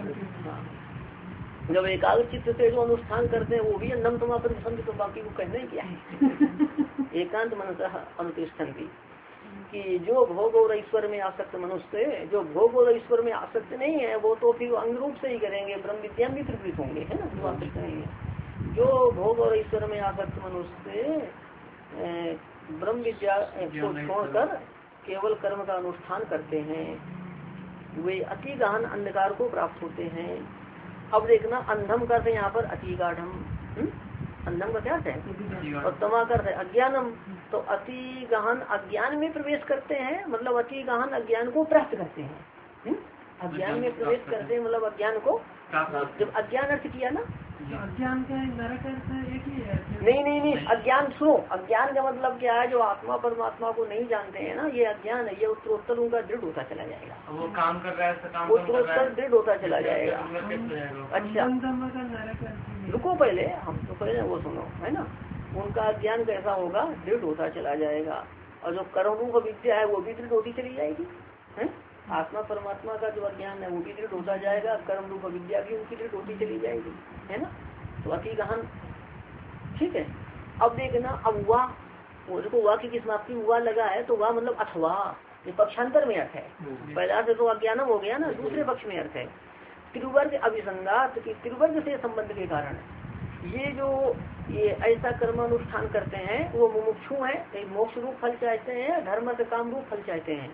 जब एकाग्र चित्त से जो अनुष्ठान करते हैं वो भी अन्नम तमा पर संत, तो बाकी को कहना ही क्या है। एकांत मनसा अनुतिष्ठन्ति, कि जो भोग और ईश्वर में आसक्त मनुष्य, जो भोग और ईश्वर में आसक्त नहीं है वो तो फिर अंग रूप से ही करेंगे, ब्रह्म विद्या भी प्रवृत्त होंगे, है ना, जो आसक्त नहीं है। जो भोग और ईश्वर में आसक्त मनुष्य ब्रह्म विद्या को छोड़कर केवल कर्म का अनुष्ठान करते हैं, वे अति गहन अंधकार को प्राप्त होते हैं। अब देखना, अंधम करते यहाँ पर अति गाढ़म, अंधम का क्या है? और तमा करते अज्ञानम, तो अति गहन अज्ञान में प्रवेश करते हैं, मतलब अति गहन अज्ञान को प्राप्त करते हैं। अज्ञान में प्रवेश करते हैं मतलब अज्ञान को, जब अज्ञान अर्थ किया ना, अज्ञान का नरक अर्थ एक ही है। नहीं, अज्ञान सुनो, अज्ञान का मतलब क्या है? जो आत्मा परमात्मा को नहीं जानते हैं ना, ये अज्ञान है। ये उत्तरोत्तर उनका दृढ़ होता चला जाएगा, वो काम कर रहा है, उत्तरोत्तर दृढ़ होता चला जाएगा। अच्छा रुको, पहले हम तो पहले वो सुनो, है ना। उनका अज्ञान कैसा होगा? दृढ़ होता चला जाएगा। और जो कर्म रूप विद्या है वो भी दृढ़ होती चली जाएगी, है। आत्मा परमात्मा का जो अज्ञान है वो भी दृढ़ होता जाएगा, कर्म रूप विद्या भी उनकी दृढ़ होती चली जाएगी, है ना। तो अति गहन, ठीक है। अब देखना, अब वाह, वो देखो वाह की समाप्ति हुआ लगा है, तो वाह मतलब अथवा, ये पक्षांतर में अर्थ है। पहला से तो अज्ञानम हो गया ना, दूसरे पक्ष में अर्थ है त्रिवर्ग अभिसंगात, की त्रिवर्ग से संबंध के कारण ये ऐसा कर्मानुष्ठान करते हैं वो मुमुक्षु है, मोक्ष रूप फल चाहते हैं, धर्म से काम रूप फल चाहते हैं।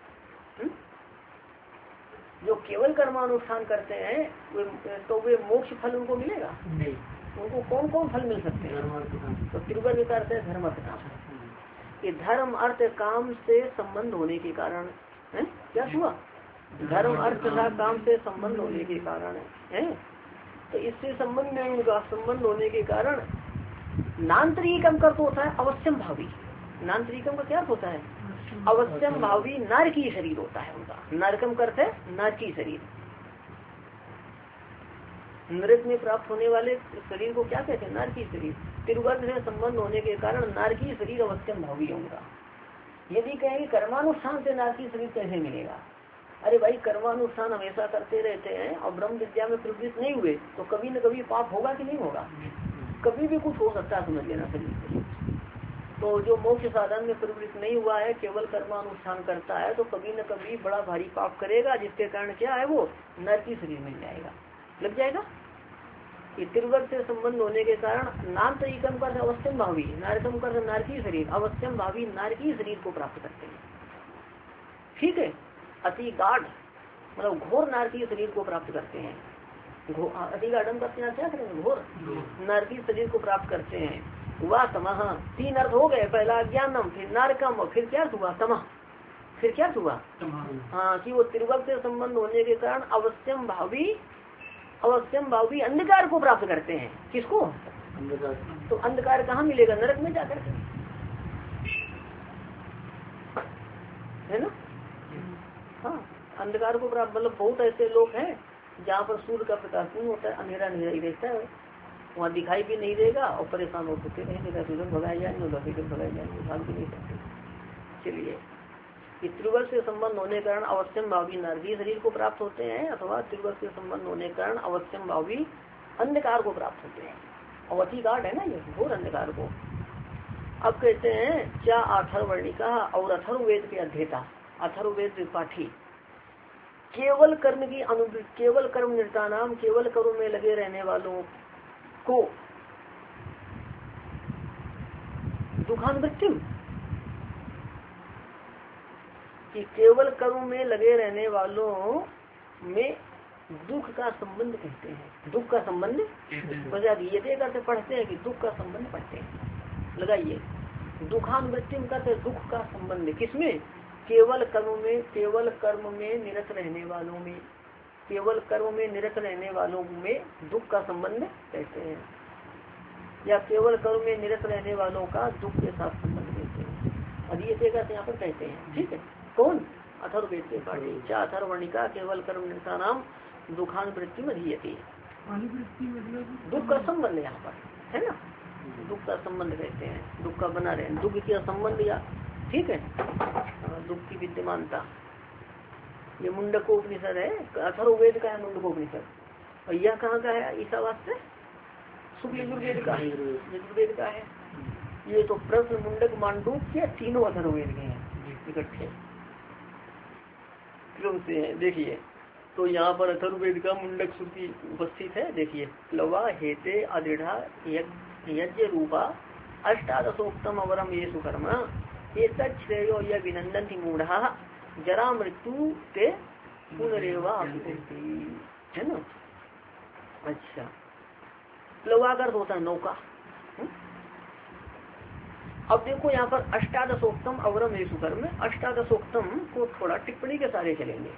जो केवल कर्मानुष्ठान करते हैं तो वे मोक्ष फल उनको मिलेगा नहीं। उनको कौन कौन फल मिल सकते हैं? तो त्रिवर्ग का अर्थ है धर्म अर्थ काम, कि धर्म अर्थ काम से संबंध होने के कारण है। क्या हुआ? धर्म अर्थ तथा काम से संबंध होने के कारण है। तो इससे संबंध में उनका संबंध होने के कारण नान्तरिकम का तो होता है अवश्यम भावी। नान्तरिकम का क्या होता है? अवश्यम भावी नारकी शरीर होता है उनका। नरकम करते नारकी शरीर, नरक में प्राप्त होने वाले शरीर को क्या कहते हैं? नारकी शरीर। त्रिवर्ग से संबंध होने के कारण नारकी शरीर अवश्यम भावी है उनका। यदि कहेंगे कर्मानुष्ठान से नारकी शरीर कैसे मिलेगा? अरे भाई, कर्मानुष्ठान हमेशा करते रहते हैं और ब्रह्म विद्या में प्रवृत्त नहीं हुए तो कभी न कभी पाप होगा कि नहीं होगा? कभी भी कुछ हो सकता है, समझ लेना शरीर से। तो जो मोक्ष साधन में प्रवृत्त नहीं हुआ है, केवल कर्मानुष्ठान करता है, तो कभी न कभी बड़ा भारी पाप करेगा, जिसके कारण क्या है? वो नरकी शरीर मिल जाएगा, लग जाएगा। ये त्रिवर्ग से संबंध होने के कारण नाम तो एकम कर अवश्यम भावी, नारकम कर नारकी शरीर, अवश्यम भावी नारकी शरीर को प्राप्त करते हैं। ठीक है। अति गाढ़ मतलब घोर नारकी शरीर को प्राप्त करते हैं। अति गाढ़म का क्या करेंगे? घोर नारकी शरीर को प्राप्त करते हैं। वह तमह, तीन अर्थ हो गए। पहला ज्ञानम, फिर नारकम, और फिर क्या हुआ? तमह। फिर क्या हुआ? हाँ, कि वो त्रिवर्ग से संबंध होने के कारण अवश्यम भावी अंधकार को प्राप्त करते हैं। किसको? तो अंधकार कहाँ मिलेगा? नरक में जाकर के, है ना। हाँ, अंधकार को प्राप्त, मतलब बहुत ऐसे लोग हैं जहाँ पर सूर्य का प्रकाश नहीं होता है, अंधेरा अंधेरा ही रहता है, वहाँ दिखाई भी नहीं देगा और परेशान हो सकते रहेंगे, उधर भगाए जाएंगे उधर इधर भगाए जाएंगे, भाग भी नहीं सकते। चलिए, कि त्रिवर्ग से संबंध होने के कारण अवश्यम भावी नारदीय शरीर को प्राप्त होते हैं, अथवा त्रिवर्ग से संबंध होने के कारण अवश्यम भावी अंधकार को प्राप्त होते हैं। अवधि घाट है ना ये घोर अंधकार को। अब कहते हैं क्या अथर्वणिका और अथर्ववेद के अध्येता, अथर्ववेद पाठी, केवल कर्म की अनुवृत्ति, केवल कर्म निरता नाम, केवल कर्म में लगे रहने वालों को दुखानुवृत्ति, कि केवल कर्म में लगे रहने वालों में दुख का संबंध कहते हैं। दुख का संबंध ये करते पढ़ते हैं कि दुख का संबंध पढ़ते हैं, लगाइए दुखानुवृत्ति का दुख का संबंध किसमें, केवल कर्म में, केवल कर्म में निरत रहने वालों में, केवल कर्म में निरत रहने वालों में दुख का संबंध कहते हैं, या केवल कर्म में निरत रहने वालों का दुख के साथ संबंध कहते हैं। अधीयते का यहाँ पर कहते हैं, ठीक है। कौन, अथर्ववेद के पाठी, क्या अथर्वणिका केवल कर्म निरता नाम दुखानुवृत्ति में अधीयते, मतलब दुख का संबंध यहाँ पर है ना, दुख का संबंध कहते हैं, दुख का बना रहे, दुख का संबंध या ठीक है, दुख की विद्यमानता। ये मुंडकोपनिषद है, अथर्ववेद का है मुंडकोपनिषद, और यह कहाँ का है, ईशावास से शुक्ल यजुर्वेद का है, यजुर्वेद का है। ये तो प्रश्न मुंडक मांडूक्य तीनों अथर्ववेद के हैं इकट्ठे क्रम से है। देखिए तो यहाँ पर अथर्ववेद का मुंडक श्रुति उपस्थित है। देखिए प्लवा हेते अदृढ़ा यज्ञ रूपा अष्टादशोक्तम अवरम ये सुकर्म एक श्रेयो यह विनंदन मूढ़ा जरा मृत्यु ते पुनरेवा है ना। अच्छा, प्लवागर होता है नौका। अब देखो यहाँ पर अष्टादशोक्तम अवरम ये सुकर्म, अष्टादशोक्तम को थोड़ा टिप्पणी के सारे चलेंगे।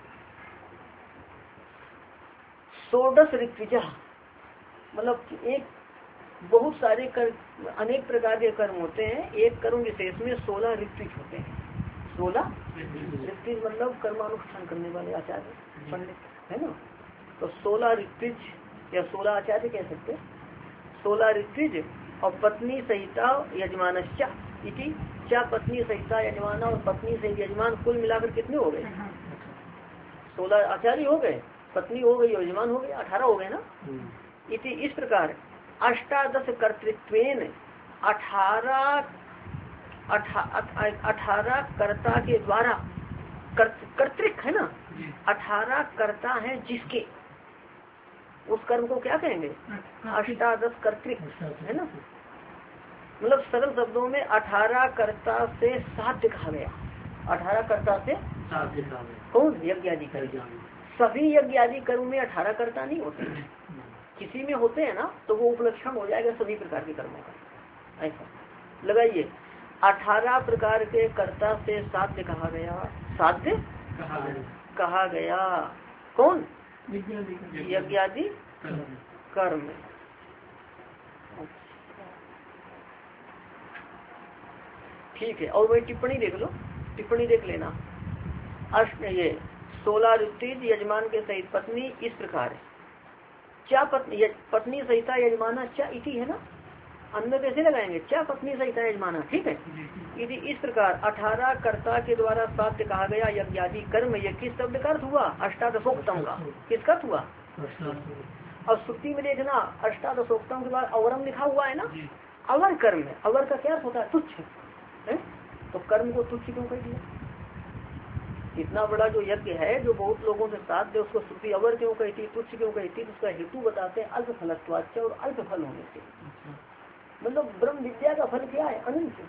षोडश ऋत्विजा, मतलब एक बहुत सारे अनेक प्रकार के कर्म होते हैं, एक कर्म विशेष में 16 ऋत्विज होते हैं। 16 ऋत्विज मतलब कर्मानुष्ठान करने वाले आचार्य पंडित है ना। तो 16 ऋत्विज या 16 आचार्य कह सकते, 16 ऋत्विज और पत्नी सहिता यजमान इति, क्या पत्नी सहिता यजमान और पत्नी सहित यजमान कुल मिलाकर कितने हो गए, 16 आचार्य हो गए, पत्नी हो गई, यजमान हो गए, 18 हो गए ना। इति इस प्रकार अष्टादश कर्तृत्वेन 18 कर्ता के द्वारा, कर्तृक है ना, 18 कर्ता हैं जिसके, उस कर्म को क्या कहेंगे, अष्टादश कर्तृक है ना। मतलब सरल शब्दों में 18 कर्ता से साध्य कहा गया। 18 कर्ता से कौन, यज्ञ आदि कर्म। सभी यज्ञ आदि कर्म में 18 कर्ता नहीं होते हैं, किसी में होते हैं ना तो वो उपलक्षण हो जाएगा सभी प्रकार के कर्मों का। ऐसा लगाइए 18 प्रकार के कर्ता से साध्य कहा गया, साध्य कहा गया कौन, यज्ञ आदि कर्म। ठीक है, और वही टिप्पणी देख लो, टिप्पणी देख लेना। अष्ट ये 16 ऋत्विज यजमान के सहित पत्नी इस प्रकार है। क्या पत्नी सहिता यजमाना क्या इति है ना, अन्य कैसे लगाएंगे, क्या पत्नी सहिता यजमाना, ठीक है। यदि इस प्रकार 18 कर्ता के द्वारा साध्य कहा गया यज्ञ आदि कर्म, ये किस शब्द का अर्थ हुआ, अष्टादशोक्तम का, किसका अर्थ हुआ। और श्रुति में देखना अष्टादशोक्तम के बाद अवरम लिखा हुआ है ना, अवर कर्म है, अवर का क्या अर्थ होता है, तुच्छ है। तो कर्म को तुच्छ क्यों कर दिया, इतना बड़ा जो यज्ञ है जो बहुत लोगों से साथ दे, उसको श्रुति अवर क्यों कहती, तुच्छ क्यों कहती, उसका हेतु बताते हैं अल्प फलत्वाच्य और अल्प फल होने से। मतलब ब्रह्म विद्या का फल क्या है, अनंत।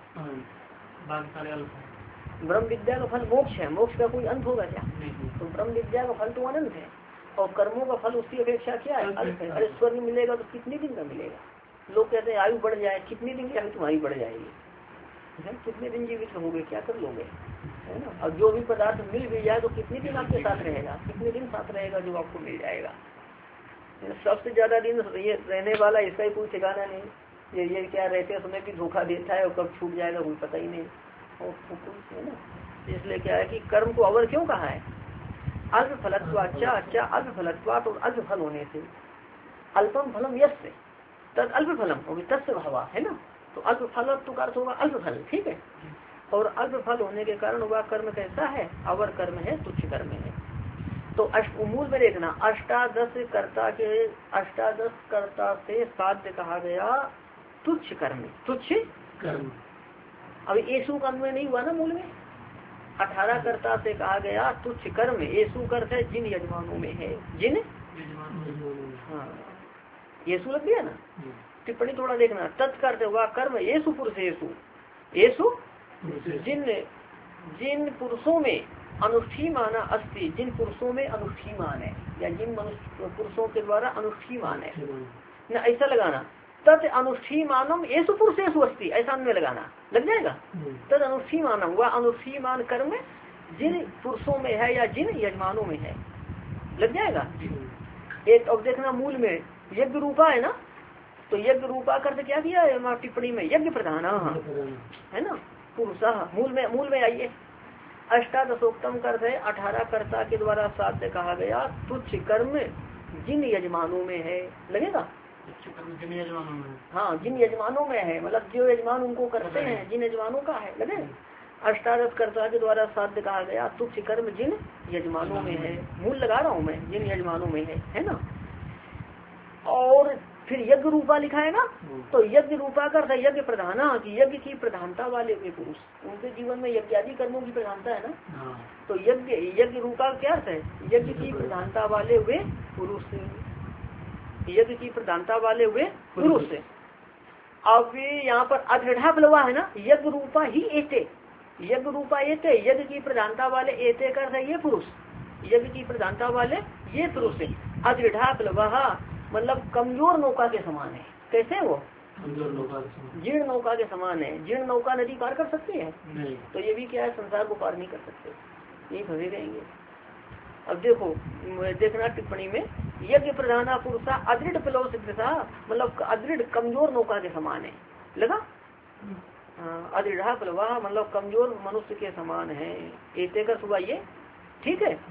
ब्रह्म विद्या का फल मोक्ष है, मोक्ष का कोई अंत होगा क्या, तो ब्रह्म विद्या का फल तो अनंत है, और कर्मों का फल उसकी अपेक्षा क्या है, अल्प है। अरे स्वर्ग मिलेगा तो कितने दिन का मिलेगा, लोग कहते हैं आयु बढ़ जाए, कितनी दिन की आयु तुम्हारी बढ़ जाएगी, कितने दिन जीवित रहोगे, क्या कर लोगे, है ना। और जो भी पदार्थ मिल भी जाए तो कितने दिन आपके साथ रहेगा, कितने दिन साथ रहेगा जो आपको मिल जाएगा। सबसे ज्यादा दिन ये रहने वाला, इसका ही कोई ठिकाना नहीं। ये क्या रहते समय भी धोखा देता है और कब छूट जाएगा कोई पता ही नहीं, और है ना। इसलिए क्या है कि कर्म को अवर क्यों कहा है, अल्प फलत्वाचा अच्छा अल्प फलत्वात और अल्प फल होने से अल्पम फलम यस्य तद अल्प फलम और तस्य भावा है ना। तो अल्प फल तो का अर्थ होगा अल्प फल, ठीक है। और अल्प फल होने के कारण वह कर्म कैसा है, अवर कर्म है, तुच्छ कर्म है। तो मूल में देखना अष्टादश कर्ता से साध्य कहा गया तुच्छ कर्म, तुच्छ कर्म। अभी येसु का अन्वय नहीं हुआ ना मूल में। 18 कर्ता से कहा गया तुच्छ कर्म, येसु कर्ता है जिन यजमानों में है, जिन हाँ येसु लग गया ना। टिप्पणी थोड़ा देखना, तत्कर्त हुआ कर्म येसु पुरुषेषु, येसु जिन पुरुषों में अनुष्ठीमाना अस्ति, जिन पुरुषों में अनुष्ठीमान है या जिन पुरुषों के द्वारा अनुष्ठीमान है ना, ऐसा लगाना। तत् अनुष्ठीमानम येसु पुरुषेषु अस्ति, ऐसा में लगाना लग जाएगा। तद अनुष्ठीमानम वह अनुष्ठीमान कर्म जिन पुरुषों में है या जिन यजमानों में है, लग जाएगा। एक अब देखना मूल में यज्ञ रूपा है ना, तो यज्ञ रूपा करते क्या किया है टिप्पणी में, यज्ञ प्रधान है ना पुरुष। मूल में आइए अष्टादशोक्तम कर्त है 18 कर्ता के द्वारा साध्य कहा गया तुच्छ कर्म जिन यजमानों में है, लगेगा। हाँ जिन यजमानों में है, मतलब जो यजमान उनको करते हैं, जिन यजमानों का है, लगे। अष्टादश कर्ता के द्वारा साध्य कहा गया तुच्छ कर्म जिन यजमानों में है, मूल लगा रहा हूँ मैं, जिन यजमानों में है ना। और फिर यज्ञ रूपा लिखा है ना, तो यज्ञ रूपा का यज्ञ प्रधाना की यज्ञ की प्रधानता वाले वे पुरुष, उनके जीवन में यज्ञ आदि कर्मों की प्रधानता है ना। तो यज्ञ रूपा क्या अर्थ है, यज्ञ की प्रधानता वाले वे पुरुष, यज्ञ की प्रधानता वाले वे पुरुष। अब यहाँ पर अदृढ़ा बलवा है ना, यज्ञ रूपा ही एते, यज्ञ रूपा एते, यज्ञ की प्रधानता वाले एते कर ये पुरुष, यज्ञ की प्रधानता वाले ये पुरुष। अदृढ़ा बलवा मतलब कमजोर नौका के समान है। कैसे वो जीर्ण नौका के समान है। जीर्ण नौका नदी पार कर सकती है नहीं। तो ये भी क्या है, संसार को पार नहीं कर सकते, यही फंसे रहेंगे। अब देखो देखना टिप्पणी में यज्ञ प्रधाना पुरुषा अदृढ़ प्लव सिद्धता, मतलब अदृढ़ कमजोर नौका के समान है, लगा। अदृढ़ा प्लवा मतलब कमजोर मनुष्य के समान है। एते का सुबह ये ठीक है।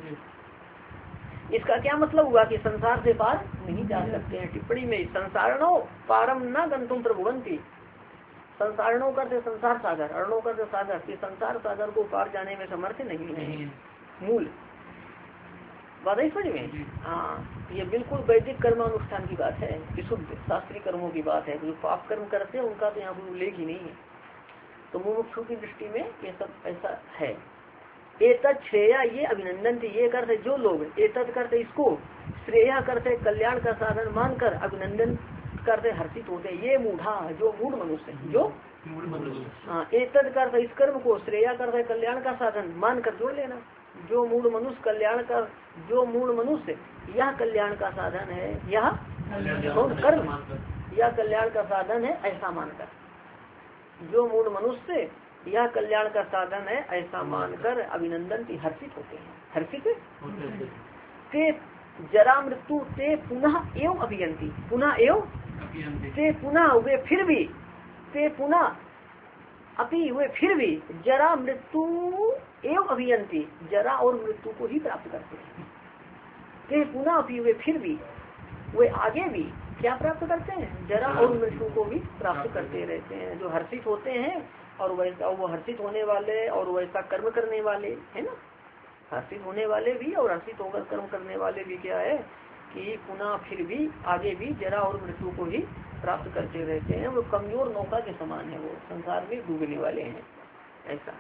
इसका क्या मतलब हुआ कि संसार से पार नहीं जा सकते हैं। टिप्पणी में संसारणो पारम न गंतुम प्रभुवंती, संसारणों करते संसार सागर, अर्णों करते सागर, कि संसार सागर को पार जाने में समर्थ नहीं है। मूल बात है समझ में। हाँ ये बिल्कुल वैदिक कर्मानुष्ठान की बात है, विशुद्ध शास्त्रीय कर्मों की बात है। जो पाप कर्म करते हैं उनका तो यहाँ कोई उल्लेख ही नहीं है। तो मुमुक्षु की दृष्टि में ये सब ऐसा है। एतत् श्रेया ये अभिनंदन थी, ये करते जो लोग एतत् करते इसको श्रेया करते कल्याण का साधन मानकर अभिनंदन करते हर्षित होते, ये मूढ़ा जो मूढ़ मनुष्य जो हाँ एतत् करते इस कर्म को श्रेया करते कल्याण का साधन मानकर जोड़ लेना। जो मूढ़ मनुष्य कल्याण का, जो मूढ़ मनुष्य यह कल्याण का साधन है, यह कर्म यह कल्याण का साधन है ऐसा मानकर, जो मूढ़ मनुष्य यह कल्याण का साधन है ऐसा मानकर अभिनंदन की हर्षित होते हैं। हर्षित ते जरा मृत्यु ते पुनः एवं अभियंती, पुनः एवं ते पुनः वे फिर भी, ते पुनः अपि वे फिर भी जरा मृत्यु एवं अभियंती, जरा और मृत्यु को ही प्राप्त करते हैं। ते पुनः अपि वे फिर भी, वे आगे भी क्या प्राप्त करते हैं, जरा और मृत्यु को भी प्राप्त करते रहते हैं। जो हर्षित होते हैं और वैसा वो हर्षित होने वाले और वैसा कर्म करने वाले है ना, हर्षित होने वाले भी और हर्षित होकर कर्म करने वाले भी क्या है कि पुनः फिर भी आगे भी जरा और मृत्यु को ही प्राप्त करते रहते हैं। वो कमजोर नौका के समान है, वो संसार में डूबने वाले हैं ऐसा।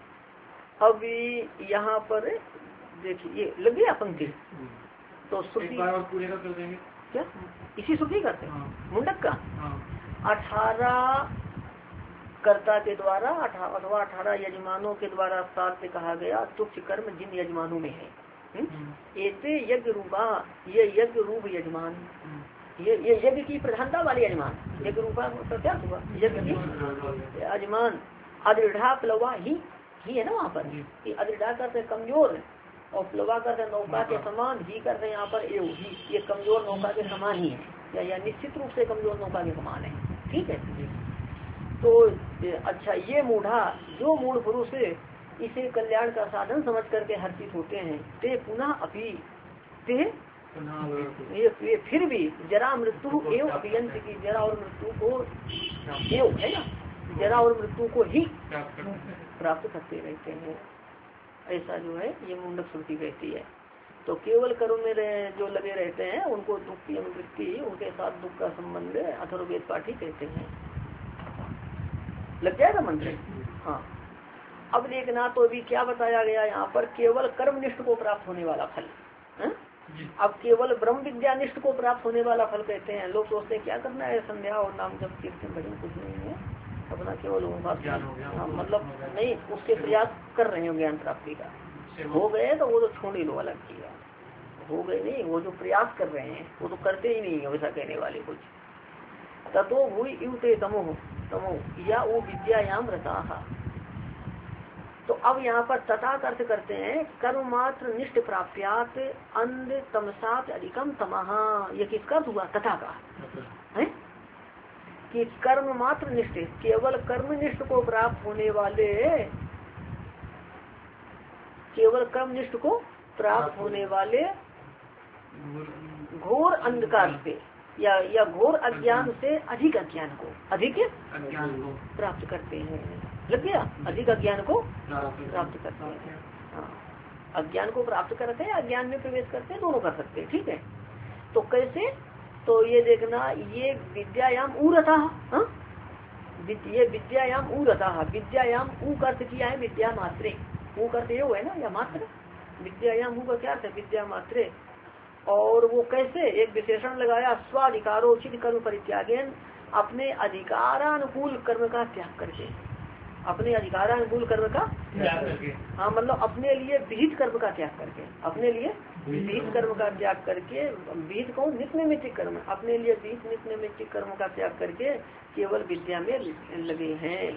अब यहाँ पर देखिए लग गया पंक्ति, तो श्रुति क्या इसी श्रुति करते मुंडक का 18 कर्ता के द्वारा अथवा 18 यजमानों के द्वारा साध्य कहा गया तुच्छ कर्म जिन यजमानों में है। ऐसे यज्ञ रूपा ये यज्ञ रूप यजमान, ये यज्ञ की प्रधानता वाले यजमान, यज्ञ रूपा क्या हुआ यज्ञ की यजमान। अदृढ़ा प्लवा ही है ना वहाँ पर, अदृढ़ा करते कमजोर और प्लवा करते नौका के समान, ही करते यहाँ पर एव ही, ये कमजोर नौका के समान ही है या निश्चित रूप से कमजोर नौका के समान है। ठीक है। तो अच्छा ये मूढ़ा जो मूढ़ पुरुष इसे कल्याण का साधन समझ करके हर्षित होते हैं। ते पुनः अपि ते ये फिर भी जरा मृत्यु एवं अभियंत की जरा और मृत्यु को एवं है ना, जरा और मृत्यु को ही प्राप्त करते रहते हैं। ऐसा जो है ये मुंडक श्रुति कहती है। तो केवल कर्म में जो लगे रहते हैं उनको दुख की अनुवृत्ति, उनके साथ दुख का संबंध अथर्ववेद पाठी कहते हैं। लग जाएगा मंत्र। हाँ, अब देखना तो अभी क्या बताया गया यहाँ पर, केवल कर्मनिष्ठ को प्राप्त होने वाला फल है? अब केवल ब्रह्म विद्यानिष्ठ को प्राप्त होने वाला फल कहते हैं। लोग सोचते हैं क्या करना है, संध्या और नाम जब कीर्तन भजन कुछ नहीं है, अपना केवल मतलब नहीं, उसके प्रयास कर रहे हैं ज्ञान प्राप्ति का। हो गए तो वो तो छोड़ ही लो, अलग किया। हो गए नहीं, वो जो प्रयास कर रहे हैं वो तो करते ही नहीं है, वैसा कहने वाले कुछ। ततो भूय युते तमो तमो या वो विद्यायाम रता। तो अब यहाँ पर तथा अर्थ करते हैं कर्म मात्र निष्ठ प्राप्यात अंध तमसात अधिकम तमहा। ये किसका हुआ? तथा का है कि कर्म मात्र निष्ठ, केवल कर्मनिष्ठ को प्राप्त होने वाले, केवल कर्मनिष्ठ को प्राप्त होने वाले घोर अंधकार से या घोर अज्ञान से अधिक अज्ञान को प्राप्त करते हैं। लग गया? अधिक अज्ञान को प्राप्त करते हैं। हाँ, अज्ञान को प्राप्त करते हैं, अज्ञान में प्रवेश करते हैं, दोनों कर सकते हैं। ठीक है, तो कैसे? तो ये देखना, ये विद्यायाम उरता, ये विद्यायाम उरता, विद्यायाम ऊ का अर्थ किया है विद्या मात्रे। ऊ का अर्थ ये है ना, या मात्र। विद्यायाम ऊ का क्या अर्थ है? विद्या मात्रे। और वो कैसे? एक विशेषण लगाया, स्वाधिकारोचित कर्म परित्यागेन, अपने अधिकारानुकूल कर्म का त्याग करके, अपने अधिकारानुकूल कर्म का त्याग करके। हाँ, मतलब अपने लिए विहित कर्म का त्याग करके, अपने लिए विहित कर्म का त्याग करके, विहित कौन? नित्य नैमित्तिक कर्म, अपने लिए विहित नित्य नैमित्तिक कर्म का त्याग करके केवल विद्या में लगे हैं।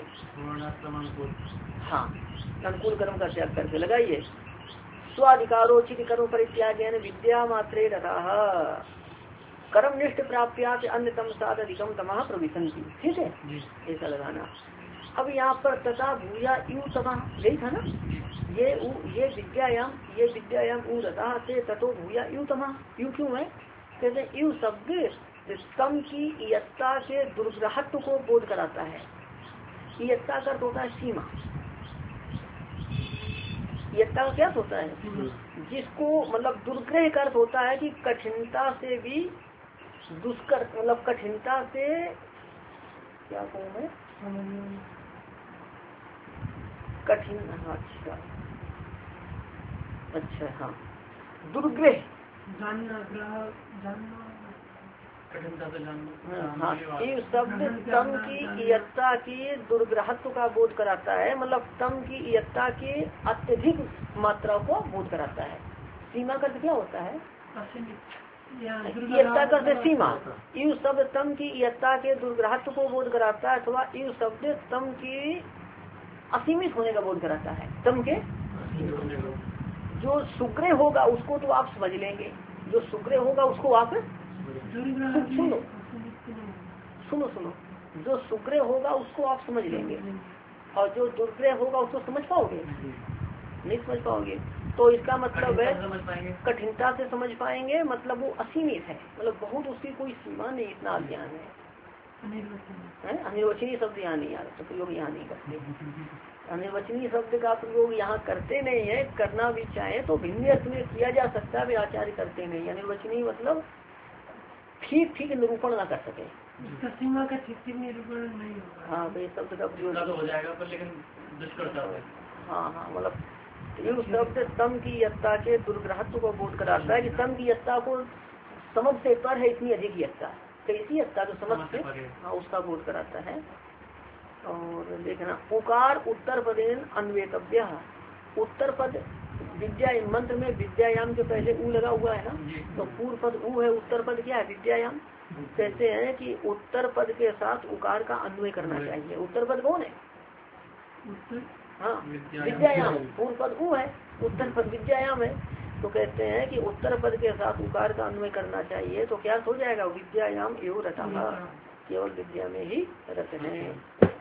हाँ, अनुकूल कर्म का त्याग करके लगाइए। स्वाधिकारोचित कर्म परित्यागेन विद्या मात्रे रताः कर्मनिष्ठ प्राप्यात् अन्यतम साध अधिकम तमः प्रविशन्ति। ठीक है, ऐसा लगाना। अब यहाँ पर तथा भूया यू तमः यही था ना, ये विद्यायाम ऊ रता से ततो भूया यू तमः। यू क्यों है? कहते यू शब्द तम की इयत्ता के दुर्ग्रहत्व को बोध कराता है। इयत्ता का अर्थ होता है सीमा। इयत्ता का क्या होता है? जिसको मतलब दुर्ग्रह का अर्थ होता है कि कठिनता से भी दुष्कर, मतलब कठिनता से क्या कहूँ मैं, कठिन। अच्छा हाँ, दुर्ग्रह हाँ, शिव शब्द तम की इयत्ता की दुर्ग्रहत्व का बोध कराता है, मतलब तम की इयत्ता की अत्यधिक मात्रा को बोध कराता है। सीमा का क्या होता है? इयत्ता का सीमा। यू शब्द तम की इयत्ता के दुर्ग्रहत्व को बोध कराता है, अथवा यू शब्द तम की असीमित होने का बोध कराता है। तम के जो सुग्रह होगा उसको तो आप समझ लेंगे, जो सुग्रह होगा उसको आप सुनो, जो सुग्रह होगा उसको आप समझ लेंगे, और जो दुर्ग्रह होगा उसको समझ पाओगे? नहीं समझ पाओगे। तो इसका मतलब है कठिनता से समझ पाएंगे, मतलब वो असीमित है, मतलब बहुत उसकी कोई सीमा नहीं, इतना ज्ञान है। अनिर्वचनीय शब्द यहाँ नहीं आ रहा, तो प्रयोग यहाँ नहीं करते। अनिर्वचनीय शब्द का प्रयोग यहाँ करते नहीं है, करना भी चाहे तो भिन्न अर्थ में किया जा सकता है, वे आचार्य करते नहीं। अनिर्वचनीय मतलब ठीक निरूपण ना कर सके, सीमा का ठीक निरूपण नहीं होगा। हाँ, तो ये शब्द का प्रयोग हो जाएगा पर लेकिन दुष्कर्ता है। हाँ, मतलब ये शब्द तम की यत्ता के दुर्ग्रहत्व को बोध कराता है कि तम की यत्ता को समझ से पर है, इतनी अधिक यत्ता, कैसी यत्ता जो समझ से, हाँ, उसका बोध कराता है। और देखना, उकार उत्तर पदेन अन्वेतव्य। उत्तर पद विद्या, मंत्र में विद्यायाम के पहले ऊ लगा हुआ है ना, तो पूर्व पद ऊ है, उत्तर पद क्या है? विद्यायाम। कहते हैं कि उत्तर पद के साथ उकार का अन्वय करना चाहिए। उत्तर पद कौन है? हाँ, विद्यायाम। पूर्व पद ऊ है, उत्तर पद विद्यायाम है। तो कहते हैं कि उत्तर पद के साथ उकार का अन्वय करना चाहिए। तो क्या हो जाएगा? विद्यायाम एवं रता, केवल विद्या में ही रत है।